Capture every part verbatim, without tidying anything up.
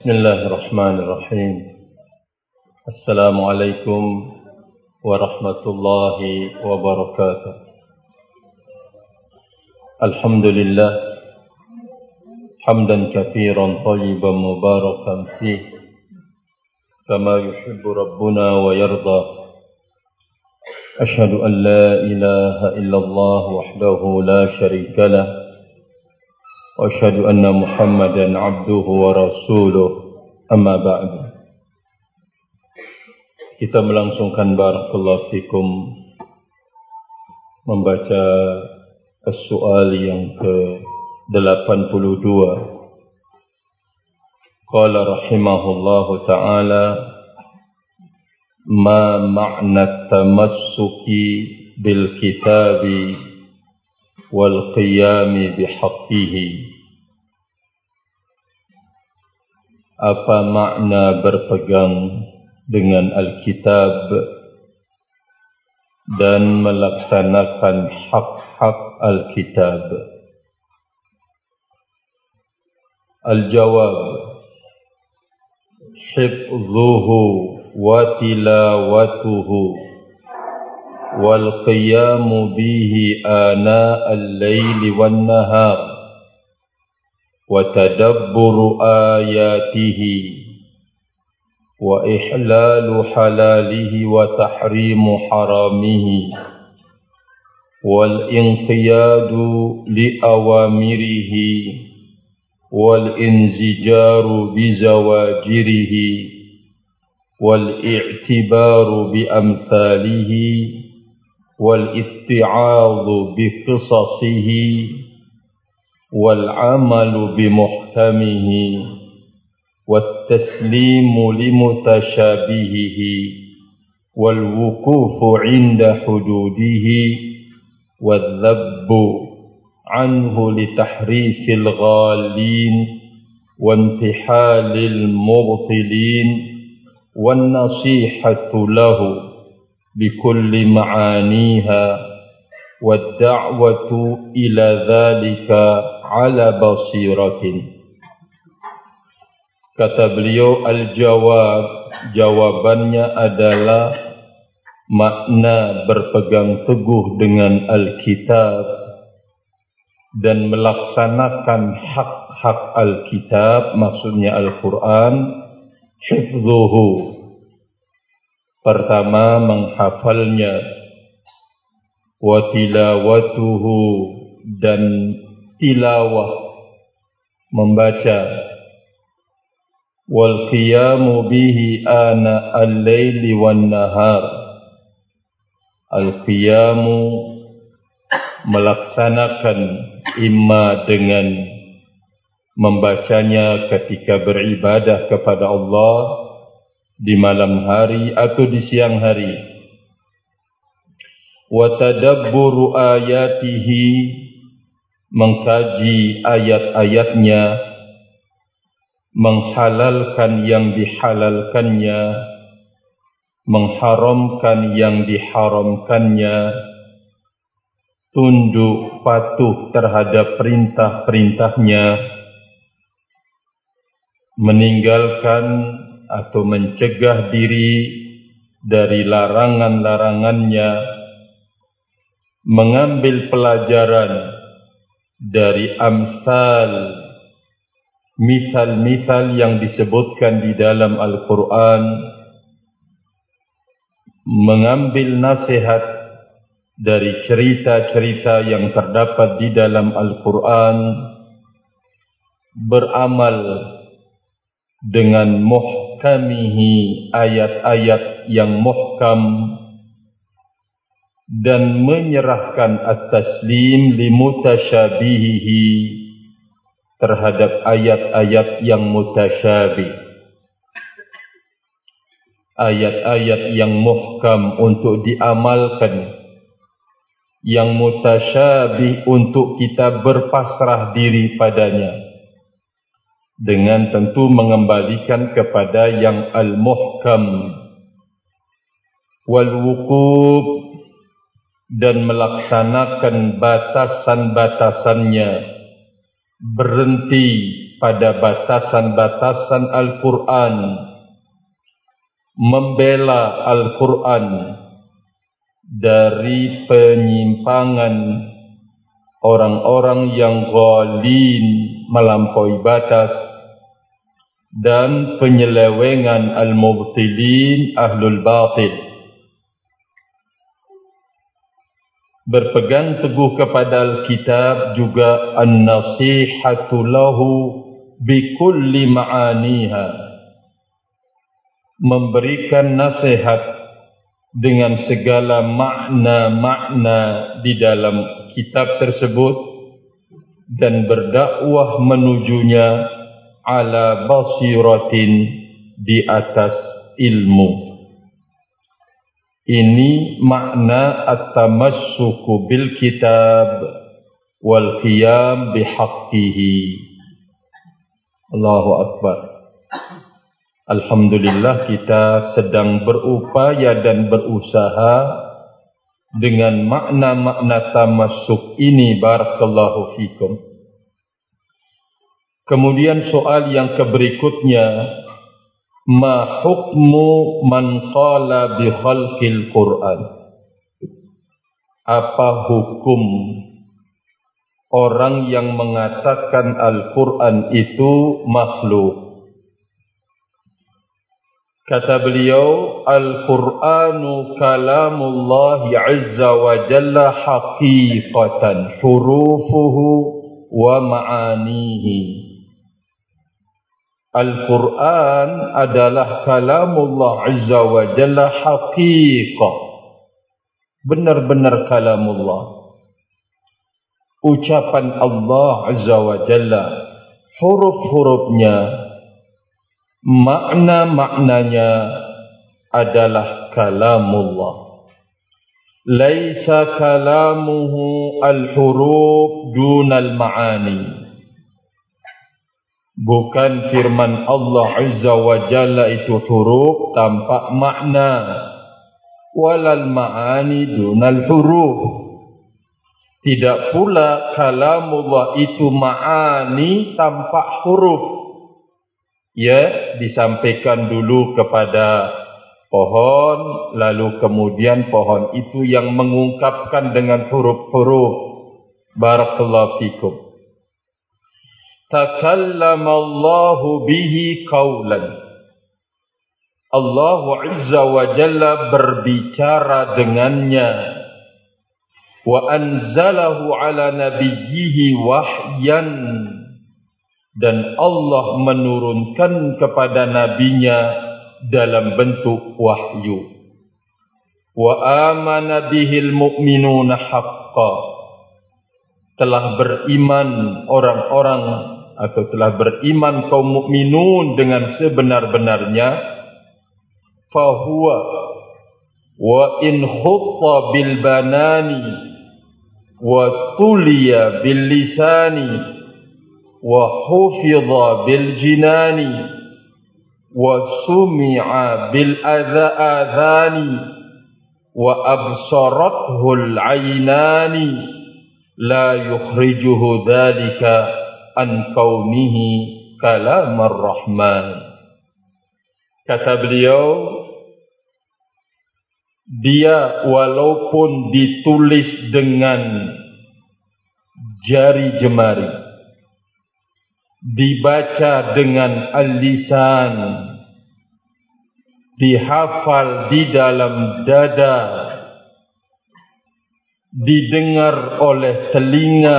Bismillahirrahmanirrahim. Assalamualaikum warahmatullahi wabarakatuh. Alhamdulillah hamdan katsiran thayyiban mubarakan fih kama yuhibbu rabbuna wa yarda. Ashhadu an la ilaha illallah wahdahu la syarika lah wa asyhadu anna Muhammadan abduhu wa rasuluh. Amma ba'du. Kita melangsungkan barakallahu fikum membaca as-soal yang ke delapan puluh dua. Qala rahimahullahu ta'ala, ma ma'na tamassuki bil kitabi wal qiyami bihaqqihi. Apa makna berpegang dengan Alkitab dan melaksanakan hak-hak Alkitab? Al-jawab, hifdhuhu wa tilawatuhu wal qiyamu bihi ana al-layli wan nahar wa tadabburu ayatihi wa ihlalu halalihi wa tahrimu haramihi wal inqiyadu li awamirihi wal inzijaru bi zawajirihi wal i'tibaru bi amthalihi wal itti'adhu bi qisasihi wal amalu bi muhkamihi wat taslimu li mutashabihihi wal wuqufu 'inda hududihi wal dhabbu anhu li tahrifil ghalin wa intihalil mubtilin wan nasihatu lahu bikulli ma'aniha wad da'watu ila dhalika ala basiratin. Kata beliau, al-jawab, jawabannya adalah makna berpegang teguh dengan Alkitab dan melaksanakan hak-hak Alkitab, maksudnya Al-Quran. Hifdhuhu, pertama menghafalnya, wa tilawatuhu, dan tilawah, membaca, wal qiyamu bihi ana al-layli wan nahar. Al-qiyamu, melaksanakan imma dengan membacanya ketika beribadah kepada Allah di malam hari atau di siang hari. Wa tadabburu ayatihi, mengkaji ayat-ayatnya, menghalalkan yang dihalalkannya, mengharamkan yang diharamkannya, tunduk patuh terhadap perintah-perintahnya, meninggalkan atau mencegah diri dari larangan-larangannya, mengambil pelajaran dari amsal, misal-misal yang disebutkan di dalam Al-Quran, mengambil nasihat dari cerita-cerita yang terdapat di dalam Al-Quran, beramal dengan muhkamihi, ayat-ayat yang muhkam, dan menyerahkan at-taslim li mutasyabihihi, terhadap ayat-ayat yang mutasyabih, ayat-ayat yang muhkam untuk diamalkan, yang mutasyabih untuk kita berpasrah diri padanya, dengan tentu mengembalikan kepada yang al-muhkam. Wal wuquf, dan melaksanakan batasan-batasannya, berhenti pada batasan-batasan Al-Quran, membela Al-Quran dari penyimpangan orang-orang yang ghalin, melampaui batas, dan penyelewengan al-mubtilin, ahlul batil. Berpegang teguh kepada Alkitab juga an-nasihatu lahu bikulli ma'aniha, memberikan nasihat dengan segala makna-makna di dalam kitab tersebut dan berdakwah menujunya ala basiratin, di atas ilmu. Ini makna at-tamassuku bil kitab wal qiyam bihaqqihi. Allahu Akbar. Alhamdulillah, kita sedang berupaya dan berusaha dengan makna-makna tamassuk ini. Barakallahu fikum. Kemudian soal yang keberikutnya, ma hukmu man qala bi khalqil Quran? Apa hukum orang yang mengatakan Al-Quran itu makhluk? Kata beliau, Al-Quranu kalamullah azza wa jalla haqiqatan, hurufuhu wa ma'anihi. Al-Quran adalah kalamullah azza wa jalla haqiqah, benar-benar kalamullah, ucapan Allah azza wa jalla, huruf-hurufnya, makna-maknanya adalah kalamullah. Laisa kalamuhu al-huruf dunal ma'ani. Bukan firman Allah azza wa jalla itu huruf tanpa makna, walal ma'ani dunal huruf. Tidak pula kalamullah itu ma'ani tanpa huruf. Ya, disampaikan dulu kepada pohon, lalu kemudian pohon itu yang mengungkapkan dengan huruf-huruf. Barakallahu fikum. Takallama Allahu bihi qawlan. Allah azza wa jalla berbicara dengannya. Wa anzalahu ala nabiyyihi wahyan. Dan Allah menurunkan kepada nabinya dalam bentuk wahyu. Wa amana bihil mu'minuna haqqan. Telah beriman orang-orang atau telah beriman kaum mukminun dengan sebenar-benarnya. Fahuwa wa in khutta bil banani wa tuliya bil lisani wa hufidha bil jinani wa sumi'a bil adhani wa absarathu al aynani la yukhrijuhu dhalika an kaunihi kalamar rahman. Kata beliau, dia walaupun ditulis dengan jari jemari, dibaca dengan al-lisan, dihafal di dalam dada, didengar oleh telinga,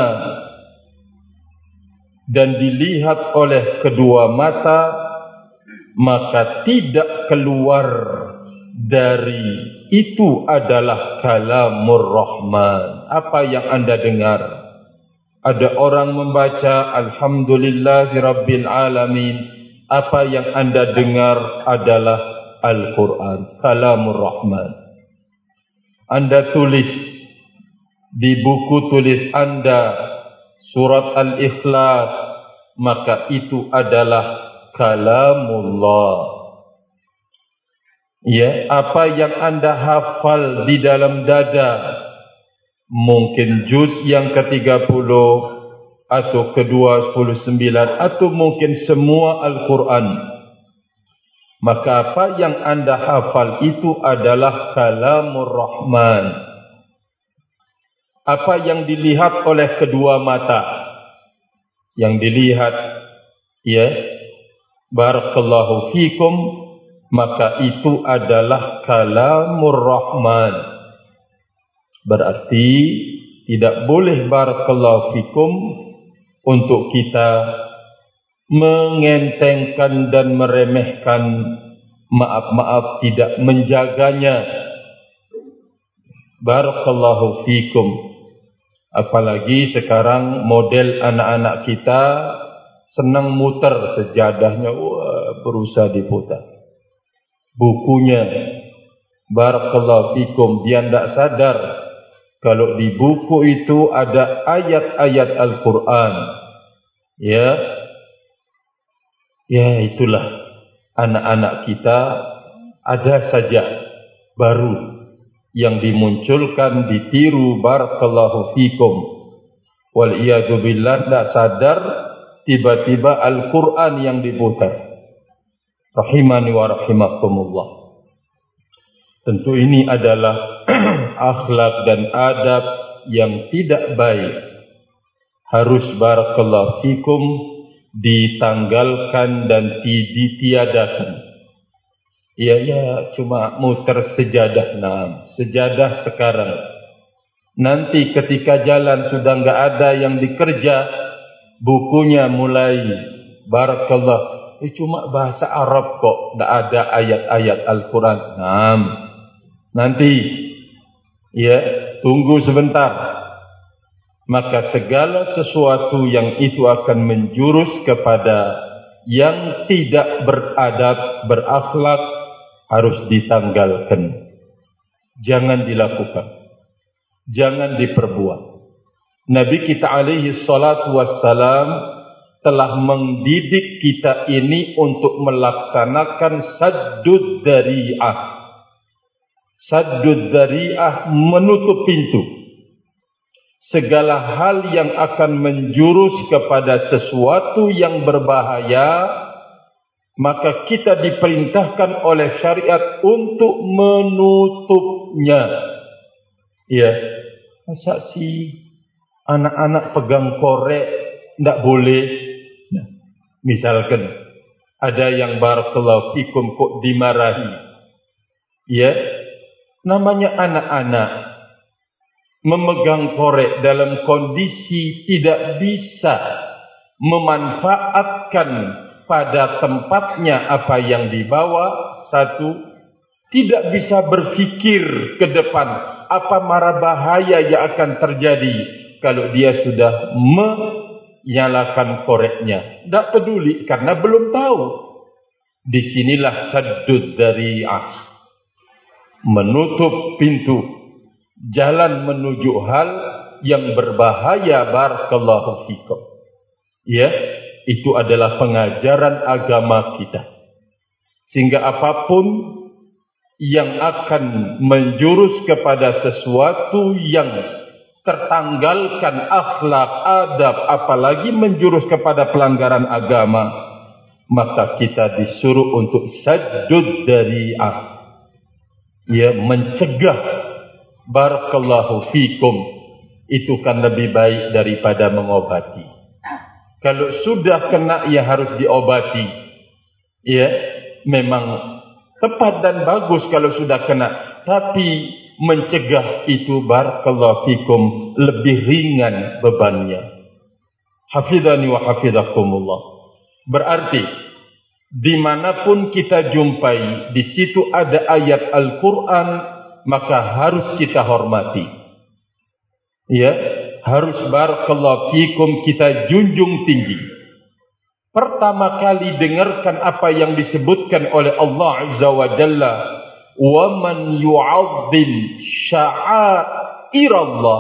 dan dilihat oleh kedua mata, maka tidak keluar dari itu adalah kalamur rahman. Apa yang anda dengar? Ada orang membaca Alhamdulillahi Rabbil Alamin. Apa yang anda dengar adalah Al-Quran, kalamur rahman. Anda tulis di buku tulis anda surat Al-Ikhlas, maka itu adalah kalamullah. Ya, apa yang anda hafal di dalam dada, mungkin juz yang ketiga puluh, atau kedua sepuluh sembilan, atau mungkin semua Al-Quran, maka apa yang anda hafal itu adalah kalamur Rahman. Apa yang dilihat oleh kedua mata, yang dilihat, ya, barakallahu fikum, maka itu adalah kalamur Rahman. Berarti tidak boleh barakallahu fikum untuk kita mengentengkan dan meremehkan, maaf-maaf tidak menjaganya. Barakallahu fikum. Apalagi sekarang model anak-anak kita senang muter sejadahnya, wah, berusaha diputar. Bukunya, barakallahu fikum, dia tidak sadar kalau di buku itu ada ayat-ayat Al-Quran. Ya, ya itulah anak-anak kita ada saja baru yang dimunculkan, ditiru, barakallahu fikum. Wal'iyadu billah, tidak sadar, tiba-tiba Al-Quran yang diputar. Rahimani wa rahimakumullah. Tentu ini adalah akhlak dan adab yang tidak baik. Harus barakallahu fikum ditanggalkan dan ditiadakan. Ya, ya, cuma muter sejadah. Nah, sejadah sekarang. Nanti ketika jalan sudah enggak ada yang dikerja, bukunya mulai barakallah. Eh, cuma bahasa Arab kok, enggak ada ayat-ayat Al-Quran. Nah, nanti, ya, tunggu sebentar. Maka segala sesuatu yang itu akan menjurus kepada yang tidak beradab, berakhlak, harus ditanggalkan. Jangan dilakukan. Jangan diperbuat. Nabi kita alaihi salatu wassalam telah mendidik kita ini untuk melaksanakan saddud dzari'ah. Saddud dzari'ah, menutup pintu. Segala hal yang akan menjurus kepada sesuatu yang berbahaya, maka kita diperintahkan oleh syariat untuk menutupnya. Ya, masa si anak-anak pegang korek tidak boleh? Nah, misalkan ada yang barakallahu fikum kok dimarahi. Ya, namanya anak-anak memegang korek dalam kondisi tidak bisa memanfaatkan pada tempatnya apa yang dibawa. Satu, tidak bisa berfikir ke depan apa mara bahaya yang akan terjadi kalau dia sudah menyalakan koreknya. Tidak peduli karena belum tahu. Disinilah saddud dzari'ah, menutup pintu jalan menuju hal yang berbahaya. Barakallahu fikum. Ya, itu adalah pengajaran agama kita. Sehingga apapun yang akan menjurus kepada sesuatu yang tertanggalkan akhlak, adab, apalagi menjurus kepada pelanggaran agama, maka kita disuruh untuk saddud dzari'ah. Ya, mencegah. Barakallahu fikum. Itu kan lebih baik daripada mengobati. Kalau sudah kena, ya harus diobati. Ya, memang tepat dan bagus kalau sudah kena. Tapi mencegah itu barakallahu fikum lebih ringan bebannya. Hafidhani wa hafidhakumullah. Berarti dimanapun kita jumpai, di situ ada ayat Al-Quran, maka harus kita hormati. Ya, harus barakallahu fikum kita junjung tinggi. Pertama kali dengarkan apa yang disebutkan oleh Allah Azza wa Jalla, wa man yu'azzim sya'airallah.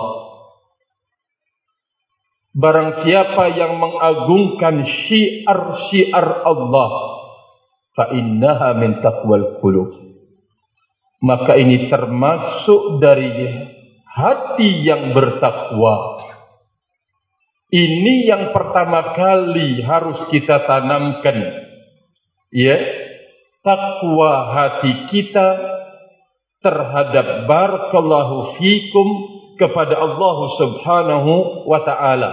Barang siapa yang mengagungkan syiar-syiar Allah, fa innaha min taqwal qulub, maka ini termasuk dari hati yang bertakwa. Ini yang pertama kali harus kita tanamkan, ya, takwa hati kita terhadap barakallahu fikum kepada Allah Subhanahu wa taala.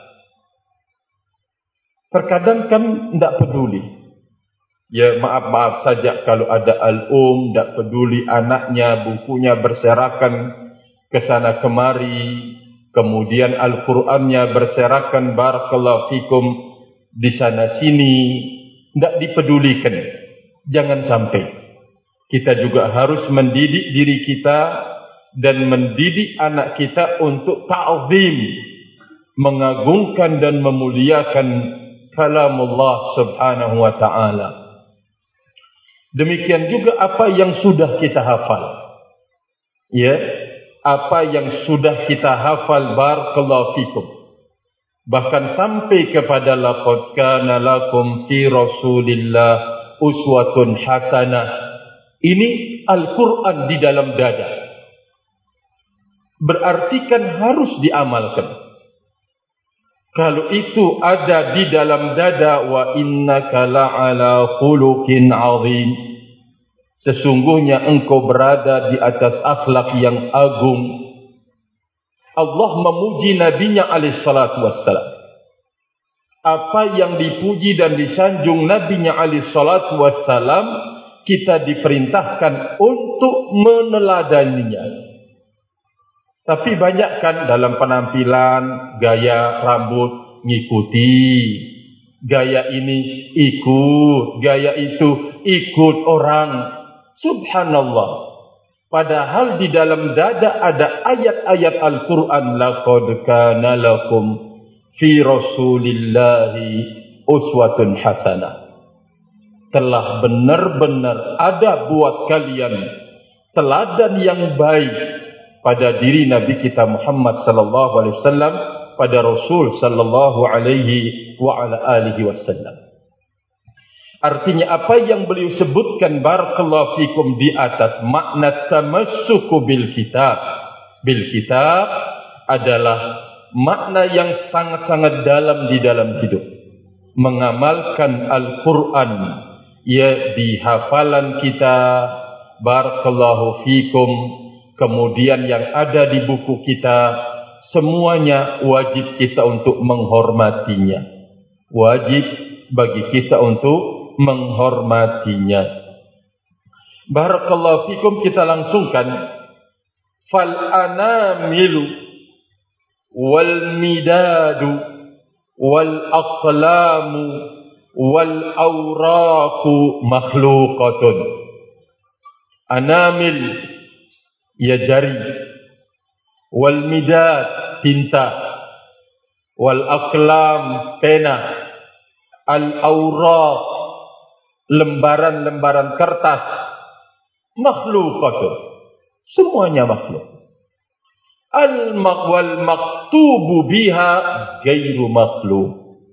Terkadang kan tidak peduli. Ya, maaf-maaf saja kalau ada al-um tidak peduli anaknya, bukunya berserakan ke sana kemari, kemudian Al-Qur'annya berserakan barakallahu fikum di sana sini, tidak dipedulikan. Jangan sampai. Kita juga harus mendidik diri kita dan mendidik anak kita untuk ta'zim, mengagungkan dan memuliakan kalamullah Subhanahu wa ta'ala. Demikian juga apa yang sudah kita hafal. Ya, apa yang sudah kita hafal barakallahu fikum. Bahkan sampai kepada laqad kana lakum fi Rasulillah uswatun hasanah. Ini Al-Qur'an di dalam dada. Berarti kan harus diamalkan. Kalau itu ada di dalam dada, wa innaka la'ala khuluqin 'azim. Sesungguhnya engkau berada di atas akhlak yang agung. Allah memuji nabinya alaihi salatu wassalam. Apa yang dipuji dan disanjung nabinya alaihi salatu wassalam, kita diperintahkan untuk meneladaninya. Tapi banyak kan dalam penampilan, gaya rambut ngikuti, gaya ini ikut, gaya itu ikut orang. Subhanallah. Padahal di dalam dada ada ayat-ayat Al-Quran. Laqad kana lakum fi Rasulillahi uswatun hasanah. Telah benar-benar ada buat kalian teladan yang baik pada diri Nabi kita Muhammad sallallahu alaihi wasallam, pada Rasul sallallahu alaihi wa ala alihi wasallam. Artinya apa yang beliau sebutkan barakallahu fikum di atas makna tamassuku bil kitab. Bil kitab adalah makna yang sangat-sangat dalam di dalam hidup. Mengamalkan Al-Quran, ya, di hafalan kita barakallahu fikum. Kemudian yang ada di buku kita, semuanya wajib kita untuk menghormatinya. Wajib bagi kita untuk menghormatinya. Barakallahu fikum, kita langsungkan. Fal anamilu wal midadu wal aqlamu wal awraqu makhluqatun. Anamil, ya, jari, wal midad, tinta, wal aqlam, pena, al awraq, lembaran-lembaran kertas, makhluqatun, semuanya makhluk. Al wal maktubu biha ghairu makhluk.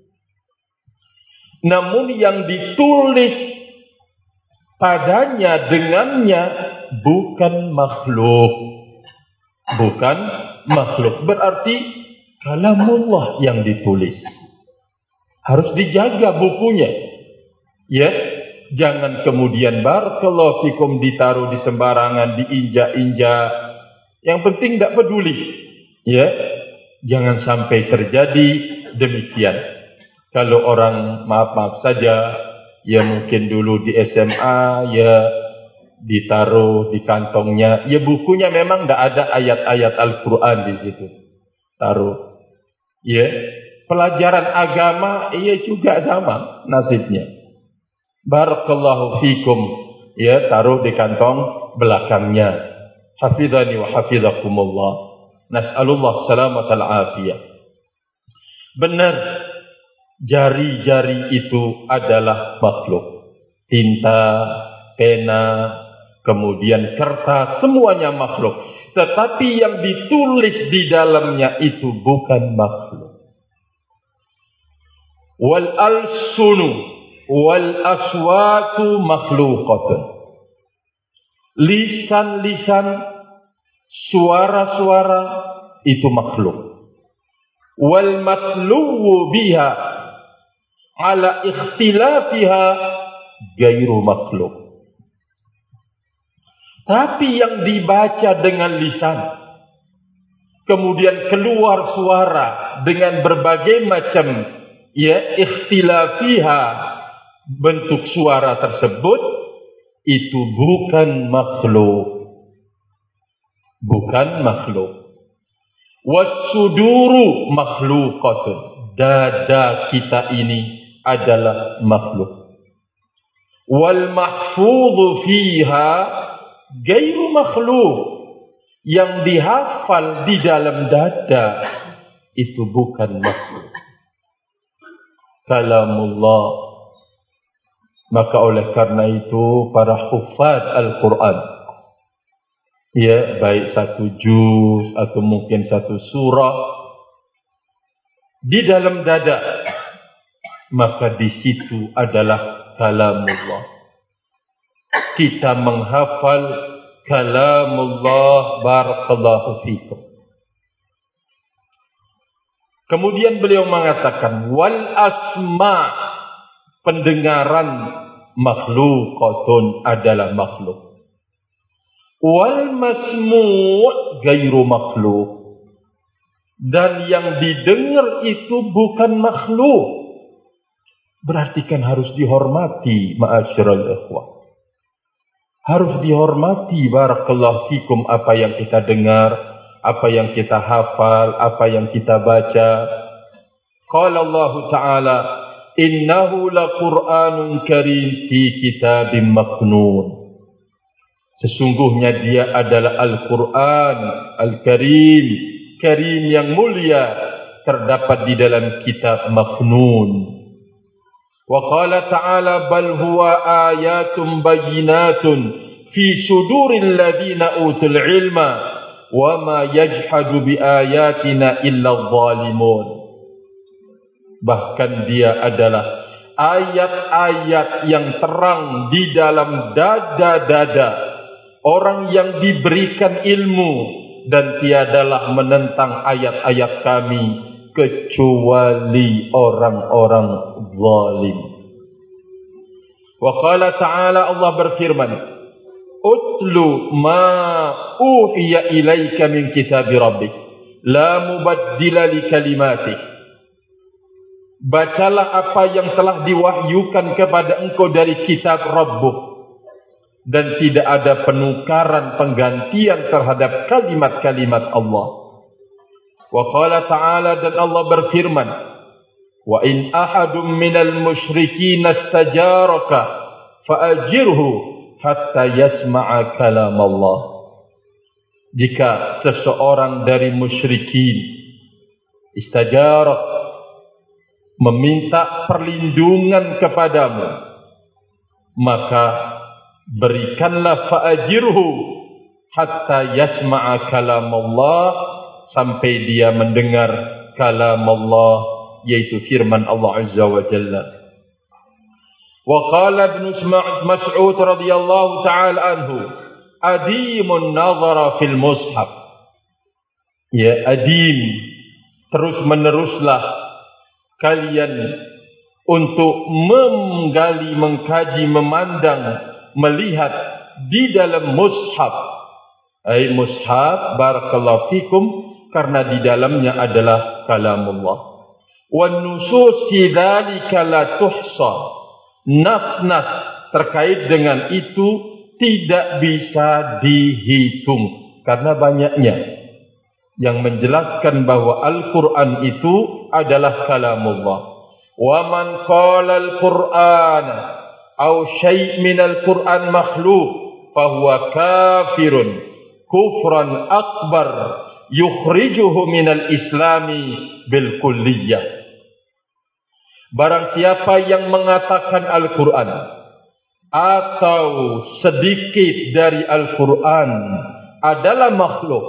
Namun yang ditulis padanya dengannya bukan makhluk. Bukan makhluk. Berarti kalamullah yang ditulis. Harus dijaga bukunya. Ya, jangan kemudian barakallahu fikum ditaruh di sembarangan, diinjak-injak. Yang penting tidak peduli. Ya, jangan sampai terjadi demikian. Kalau orang maaf-maaf saja, ya mungkin dulu di S M A, ya ditaruh di kantongnya. Ya bukunya memang tidak ada ayat-ayat Al-Quran di situ. Taruh. Ya, pelajaran agama, ya juga sama nasibnya. Barakallahu fikum, ya, taruh di kantong belakangnya. Hafidhani wa hafidhakumullah. Nas'alullah salamatal afiyah. Benar, jari-jari itu adalah makhluk. Tinta, pena, kemudian kertas, semuanya makhluk. Tetapi yang ditulis di dalamnya itu bukan makhluk. Wal alsunu wal aswatu makhluqatun. Lisan-lisan, suara-suara itu makhluk. wal matluwu biha ala ikhtilafiha gairu makhluk. Tapi yang dibaca dengan lisan, kemudian keluar suara dengan berbagai macam ya ikhtilafiha bentuk suara tersebut, itu bukan makhluk. Bukan makhluk. Was-suduru makhluqatun. Dada kita ini adalah makhluk. Wal mahfudhu fiha gairu makhluk. Yang dihafal di dalam dada itu bukan makhluk. Kalamullah. Maka oleh karena itu para hufaz Al-Quran, ya baik satu juz atau mungkin satu surah di dalam dada, maka di situ adalah kalamullah. Kita menghafal kalamullah. Barakallahu fikum. Kemudian beliau mengatakan wal asma, pendengaran makhluqatun adalah makhluk. Wal masmu' gairu makhluk. Dan yang didengar itu bukan makhluk. Berarti kan harus dihormati, ma'asyiral ikhwah. Harus dihormati, barakallahu fikum, apa yang kita dengar, apa yang kita hafal, apa yang kita baca. Qala Allah Ta'ala, innahu laqur'anun karim fi kitabim maknun. Sesungguhnya dia adalah Al-Quran Al-Karim, Karim yang mulia, terdapat di dalam kitab maknun. Wa qala ta'ala bal huwa ayatun bayyinatun fi suduril ladina utul ilma wa ma yajhadu bi ayatina illa adh-dhalimun. Bahkan dia adalah ayat-ayat yang terang di dalam dada-dada orang yang diberikan ilmu, dan tiadalah menentang ayat-ayat kami kecuali orang-orang zalim. Wa qala ta'ala, Allah berfirman, utlu ma uhiya ilaika min kitabi rabbik la mubaddila li kalimatih. Bacalah apa yang telah diwahyukan kepada engkau dari kitab Rabbuk, dan tidak ada penukaran penggantian terhadap kalimat-kalimat Allah. Wa qala ta'ala, dan Allah berfirman, wa in ahadum minal musyrikin istajaraka fa'ajirhu hatta yasma'a kalam Allah. Jika seseorang dari musyrikin istajarak, meminta perlindungan kepadamu, maka berikanlah fa'ajirhu hatta yasma'a kalam Allah, sampai dia mendengar kalam Allah, yaitu firman Allah Azza wa Jalla. Wa qala Ibn Mas'ud radhiyallahu ta'ala anhu, adimun nazara fil mushaf. Ya, adim, terus meneruslah kalian untuk menggali, mengkaji, memandang, melihat di dalam mushaf. Ay mushaf, barakallahu fikum, karena di dalamnya adalah kalamullah. Wan nusus fi dzalika la tuhsa. Nas-nas terkait dengan itu tidak bisa dihitung karena banyaknya yang menjelaskan bahwa Al-Quran itu adalah kalamullah. Wa man qala al-Quran aw syai' min al-Quran makhluk fahuwa kafirun kufran akbar yukhrijuhu min al-islami bil kulliyah. Barang siapa yang mengatakan Al-Quran atau sedikit dari Al-Quran adalah makhluk,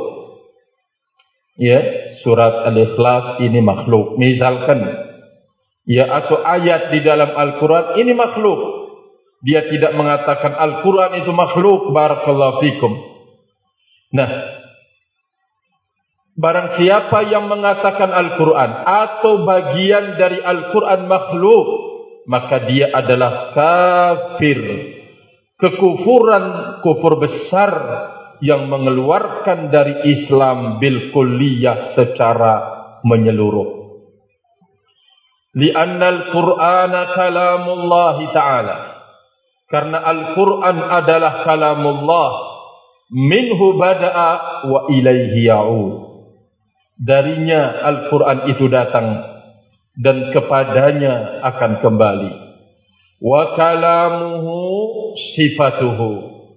ya, surat Al-Ikhlas ini makhluk misalkan, ya, atau ayat di dalam Al-Quran ini makhluk, dia tidak mengatakan Al-Quran itu makhluk, barakallahu fikum. Nah, Barang siapa yang mengatakan Al-Quran atau bagian dari Al-Quran makhluk, maka dia adalah kafir. Kekufuran, kufur besar yang mengeluarkan dari Islam bil kulliyah secara menyeluruh. Li'anna al-Qur'ana kalamullah ta'ala. Karena Al-Quran adalah kalamullah. Minhu bada'a wa ilaihi ya'ud. Darinya Al-Quran itu datang dan kepadanya akan kembali. Wa kalamuhu sifatuhu.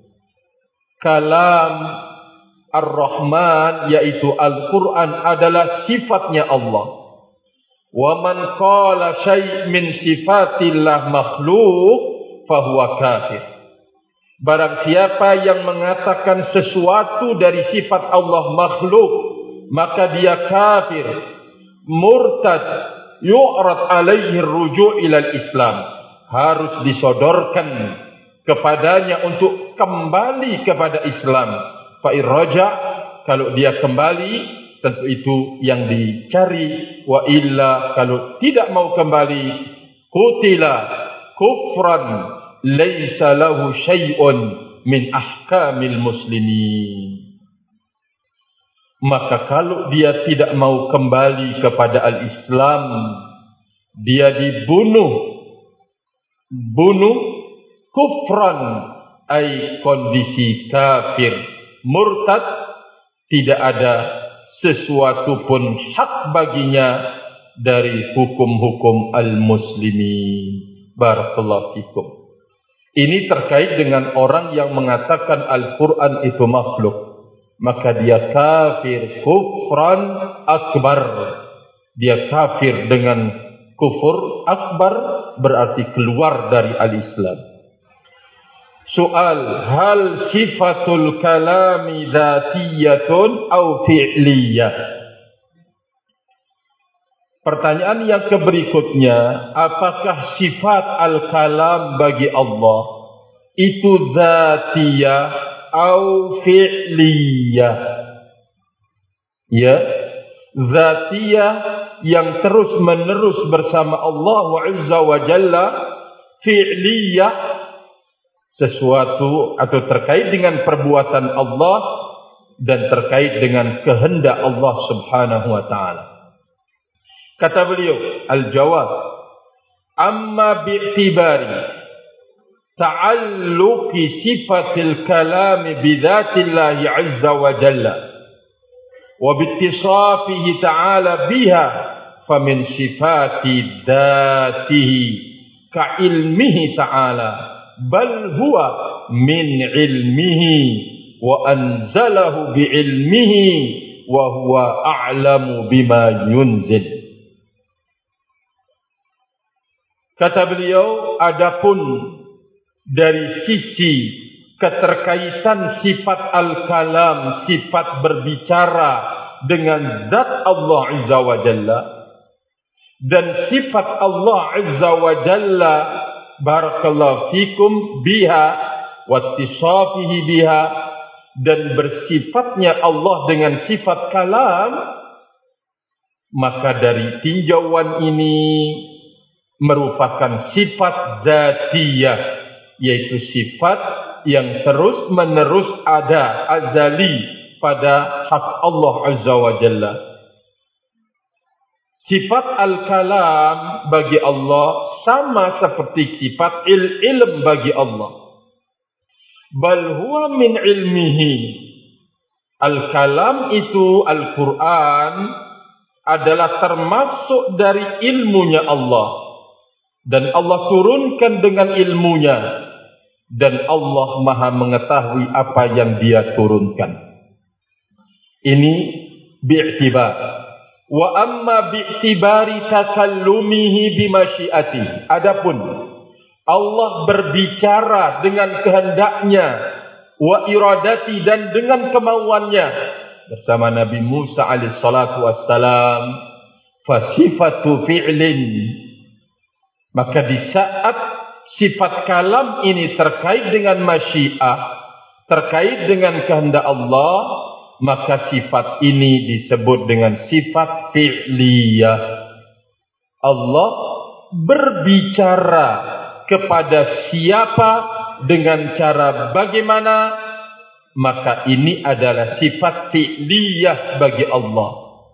Kalam Ar-Rahman yaitu Al-Quran adalah sifatnya Allah. Wa man qala syai' min sifatillah makhluk fahuwa kafir. Barang siapa yang mengatakan sesuatu dari sifat Allah makhluk, maka dia kafir, murtad, yu'rad alaihi ruju' ilal Islam. Harus disodorkan kepadanya untuk kembali kepada Islam. Fa irraja, kalau dia kembali, tentu itu yang dicari. Wa illa, kalau tidak mau kembali, qutila kufran laisa lahu syai'un min ahkamil muslimin. Maka kalau dia tidak mau kembali kepada al-Islam, dia dibunuh. Bunuh kufran, ay kondisi kafir, murtad, tidak ada sesuatu pun hak baginya dari hukum-hukum al-muslimin. Barakallahu fikum. Ini terkait dengan orang yang mengatakan Al-Quran itu makhluk, maka dia kafir kufran akbar. Dia kafir dengan kufur akbar, berarti keluar dari al-Islam. Soal, hal sifatul kalami dzatiyatun au fi'liyah? Pertanyaan yang keberikutnya, apakah sifat al-kalam bagi Allah itu dzatiyah au fi'liyah? Ya, dzatiyah yang terus menerus bersama Allah Azza wa Jalla, fi'liyah sesuatu atau terkait dengan perbuatan Allah dan terkait dengan kehendak Allah Subhanahu wa taala. Kata beliau, al-jawab, amma bi'tibari ta'alluqi sifatil kalami bidzatillahi azza wa jalla wa bittisafihi ta'ala biha famin sifati dzatihi ka ilmihi ta'ala bal huwa min ilmihi wa anzalahu bi ilmihi wa huwa a'lamu bima yunzil. Kata beliau, adapun dari sisi keterkaitan sifat al-kalam, sifat berbicara dengan zat Allah Azza wa Jalla, dan sifat Allah Azza wa Jalla, barakallahu fikum, biha wattisafihi biha, dan bersifatnya Allah dengan sifat kalam, maka dari tinjauan ini merupakan sifat dzatiyah, yaitu sifat yang terus menerus ada, azali pada hak Allah Azza wa Jalla. Sifat al-kalam bagi Allah sama seperti sifat il-ilm bagi Allah. Bal huwa min ilmihi. Al-kalam itu, Al-Quran, adalah termasuk dari ilmunya Allah. Dan Allah turunkan dengan ilmunya. Dan Allah maha mengetahui apa yang dia turunkan. Ini bi'tibar. Wa amma bi'tibari takallumihi bimasyiati. Adapun Allah berbicara dengan kehendaknya, wa iradati, dan dengan kemauannya bersama Nabi Musa alaihi salatu wassalam, fasifatu fi'lin. Maka di saat sifat kalam ini terkait dengan masyiah, terkait dengan kehendak Allah, maka sifat ini disebut dengan sifat fi'liyah. Allah berbicara kepada siapa dengan cara bagaimana, maka ini adalah sifat fi'liyah bagi Allah.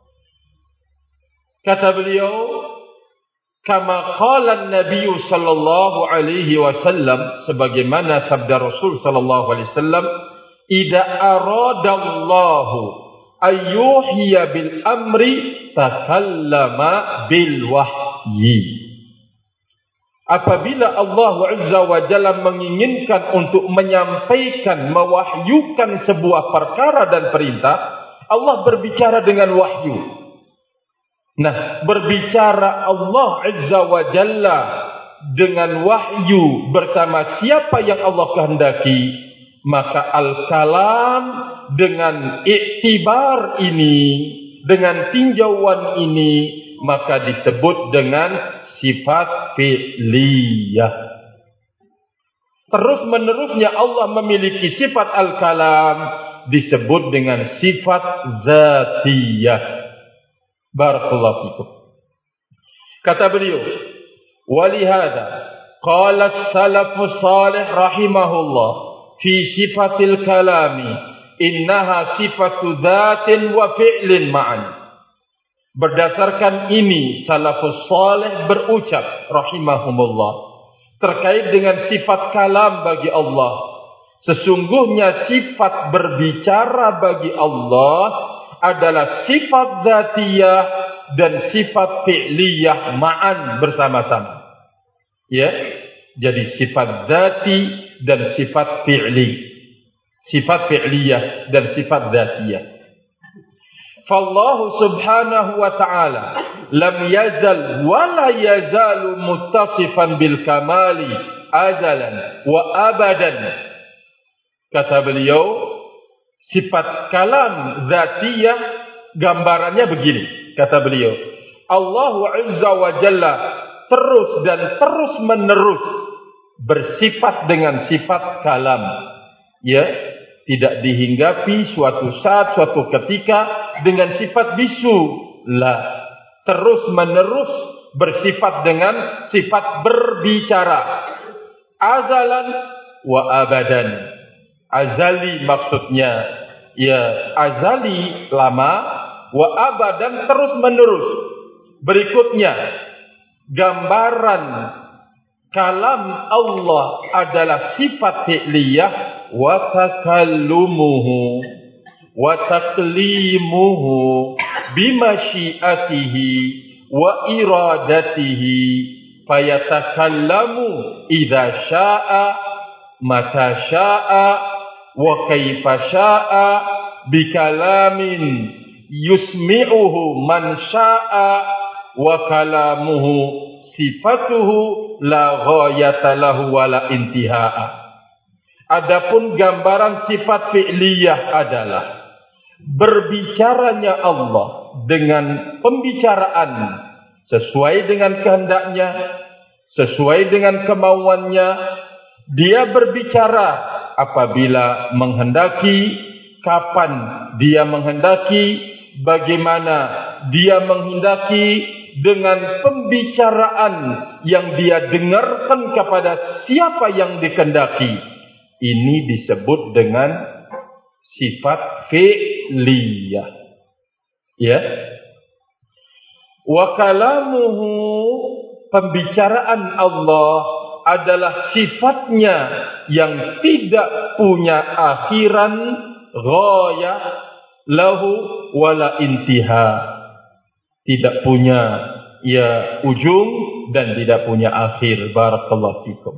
Kata beliau, kama qala an-nabiy sallallahu alaihi wasallam, sebagaimana sabda Rasul sallallahu alaihi wasallam, idza aradallahu ayyuhiya bil amri takallama bil wahyi. Apabila Allah Azza wa Jalla menginginkan untuk menyampaikan, mewahyukan sebuah perkara dan perintah, Allah berbicara dengan wahyu. Nah, berbicara Allah Azza wa Jalla dengan wahyu bersama siapa yang Allah kehendaki, maka al-kalam dengan iktibar ini, dengan tinjauan ini, maka disebut dengan sifat fi'liyah. Terus menerusnya Allah memiliki sifat al-kalam, disebut dengan sifat zatiyah. Barakallahu fikum. Kata beliau, walihada qala as-salafus salih rahimahullah fi sifatil kalami innaha sifatu dzatin wa fi'lin ma'an. Berdasarkan ini salafus salih berucap rahimahumullah terkait dengan sifat kalam bagi Allah. Sesungguhnya sifat berbicara bagi Allah adalah sifat zatiyah dan sifat fi'liyah ma'an bersama-sama. Ya, jadi sifat zati dan sifat fi'li. Sifat fi'liyah dan sifat zatiyah. Fallahu subhanahu wa ta'ala lam yazal wa la yazalu muttasifan bil kamali azalan wa abadan. Kata beliau, sifat kalam zatiyah gambarannya begini, kata beliau, Allah Azza wa Jalla terus dan terus menerus bersifat dengan sifat kalam, ya, tidak dihinggapi suatu saat, suatu ketika dengan sifat bisu, la, terus menerus bersifat dengan sifat berbicara, azalan wa abadan. Azali maksudnya ya azali lama, wa abadan terus menerus. Berikutnya, gambaran kalam Allah adalah sifat fi'liyah wa takallumuhu wa taklimuhu bimasyiatihi wa iradatihi fayatakallamu idza syaa mata syaa wa kaifa syaa bikalamin yusmi'uhu man syaa wa kalamuhu sifatuhu la ghayata lahu wa la intihaa. Adapun gambaran sifat fi'liyah adalah berbicaranya Allah dengan pembicaraan sesuai dengan kehendaknya, sesuai dengan kemauannya. Dia berbicara apabila menghendaki, kapan dia menghendaki, bagaimana dia menghendaki, dengan pembicaraan yang dia dengarkan kepada siapa yang dikehendaki. Ini disebut dengan sifat fi'liyah. Ya. Wa kalamuhu, pembicaraan Allah adalah sifatnya yang tidak punya akhiran, ghayah lahu wala intiha. Tidak punya ya ujung dan tidak punya akhir. Barakallahu fikum.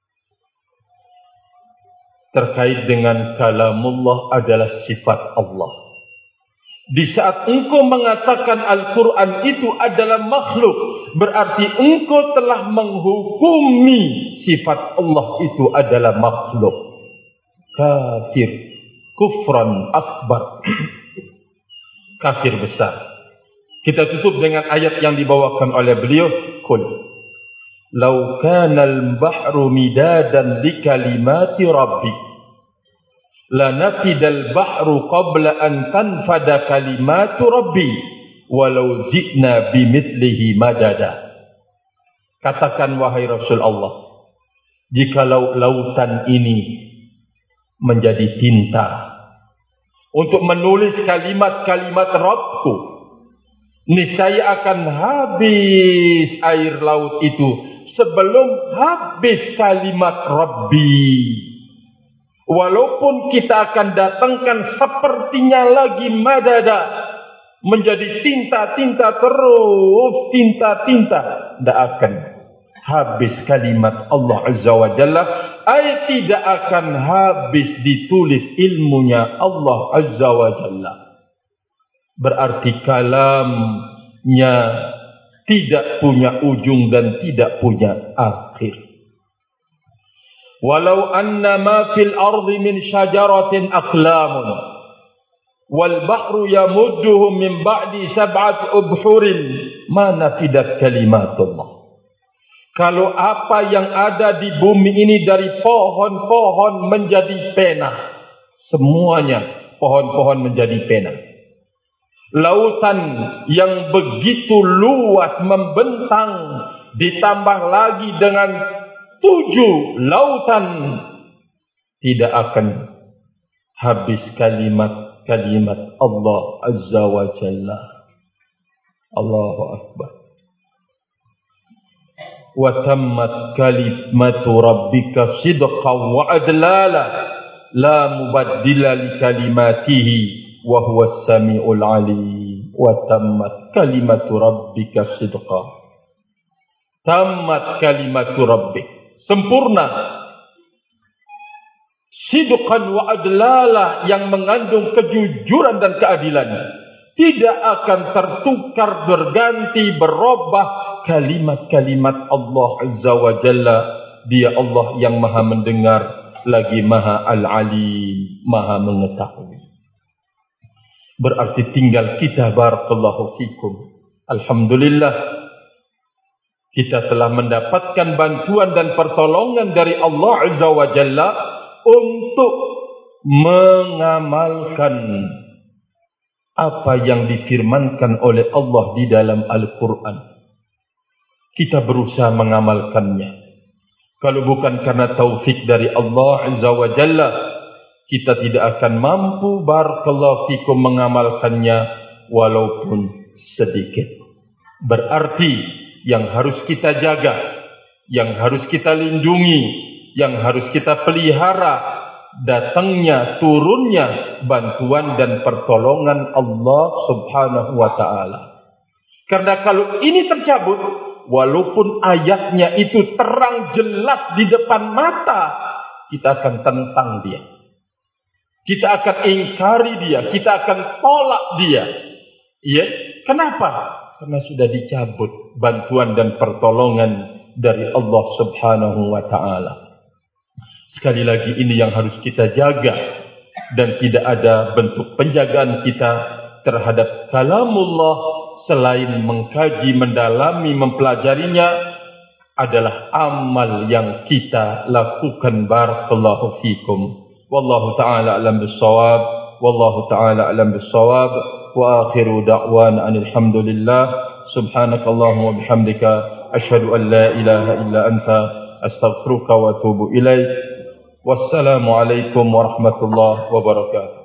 Terkait dengan kalamullah adalah sifat Allah. Di saat engkau mengatakan Al-Quran itu adalah makhluk, berarti engkau telah menghukumi sifat Allah itu adalah makhluk. Kafir, kufran akbar, kafir besar. Kita tutup dengan ayat yang dibawakan oleh beliau, Qul law kana al-bahru midadan li kalimati rabbi lanafidal bahru qabla an tanfada kalimatu rabbi walau ji'na bimithlihi madada. Katakan wahai Rasul Allah, jikalau lautan ini menjadi tinta untuk menulis kalimat-kalimat Rabbku, niscaya akan habis air laut itu sebelum habis kalimat Rabbi. Walaupun kita akan datangkan sepertinya lagi madada, menjadi tinta-tinta terus, tinta-tinta, tidak akan habis kalimat Allah Azza wa Jalla. Ay tidak akan habis ditulis ilmunya Allah Azza wa Jalla. Berarti kalamnya tidak punya ujung dan tidak punya akhir. Walau anna ma fil ardi min syajaratin aqlamun wal bahru yamudduhu min ba'di sab'at ubhurin ma nafidat kalimatullah. Kalau apa yang ada di bumi ini dari pohon-pohon menjadi pena, semuanya pohon-pohon menjadi pena. Lautan yang begitu luas membentang, ditambah lagi dengan tujuh lautan, tidak akan habis kalimat-kalimat Allah Azza wa Jalla. Allahu Akbar. Wa tammat kalimatu rabbika sidqan wa adlala la mubaddila li kalimatihi wa huwas samiul alim. Wa tammat kalimatu rabbika sidqan. Tammat kalimatu rabbik, sempurna. Sidqan wa adlala, yang mengandung kejujuran dan keadilan. Tidak akan tertukar, berganti, berubah kalimat-kalimat Allah Azza wa Jalla. Dia Allah yang maha mendengar, lagi maha al-alim, maha mengetahui. Berarti tinggal kita, barakallahu fikum, alhamdulillah, kita telah mendapatkan bantuan dan pertolongan dari Allah Azza wa Jalla untuk mengamalkan apa yang difirmankan oleh Allah di dalam Al-Quran. Kita berusaha mengamalkannya. Kalau bukan karena taufik dari Allah Azza wa Jalla, kita tidak akan mampu, barakallahu fikum, mengamalkannya walaupun sedikit. Berarti yang harus kita jaga, yang harus kita lindungi, yang harus kita pelihara, datangnya, turunnya bantuan dan pertolongan Allah Subhanahu wa ta'ala. Karena kalau ini tercabut, walaupun ayatnya itu terang jelas di depan mata, kita akan tentang dia, kita akan ingkari dia, kita akan tolak dia. Ya, kenapa? Karena sudah dicabut bantuan dan pertolongan dari Allah Subhanahu wa ta'ala. Sekali lagi, ini yang harus kita jaga, dan tidak ada bentuk penjagaan kita terhadap kalamullah selain mengkaji, mendalami, mempelajarinya, adalah amal yang kita lakukan. Barakallahu fikum. Wallahu ta'ala alam bissawab. Wallahu ta'ala alam bissawab. Wa akhiru da'wana alhamdulillah. Subhanakallahumma wa bihamdika asyhadu an la ilaha illa anta astaghfiruka wa atubu ilaik. Wassalamualaikum warahmatullahi wabarakatuh.